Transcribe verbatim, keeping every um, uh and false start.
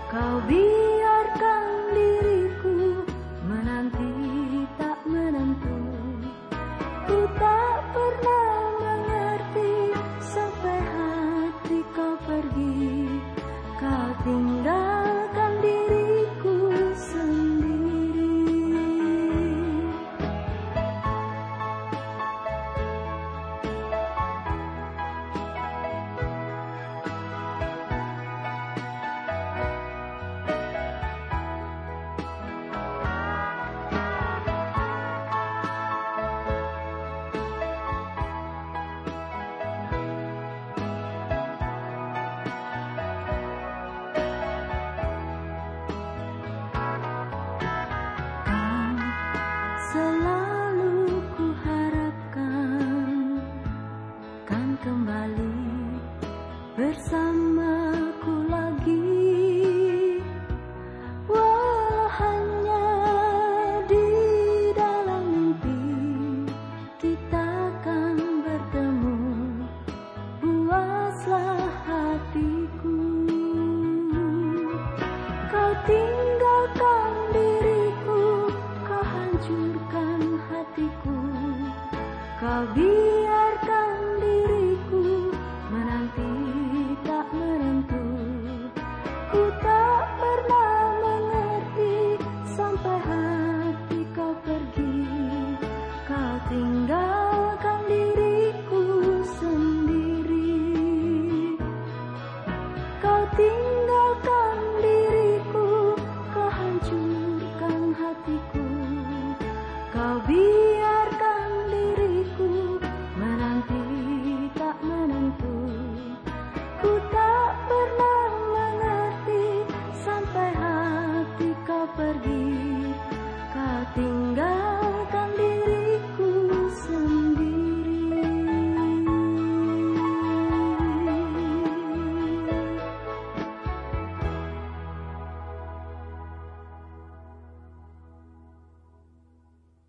Kau biarkan diriku menanti tak menentu. Ku tak pernah mengerti sampai hati kau pergi. Kau tinggalkan diriku sendiri. Selalu ku harapkan kan kembali bersamaku lagi, walau hanya di dalam mimpi kita kan bertemu. Puaslah hatiku, kau tinggalkan diriku, kau hancurkan hatiku. Kau biarkan diriku menanti tak menentu. Ku tak pernah mengerti sampai hati kau pergi. Kau tinggalkan diriku sendiri. Kau tinggalkan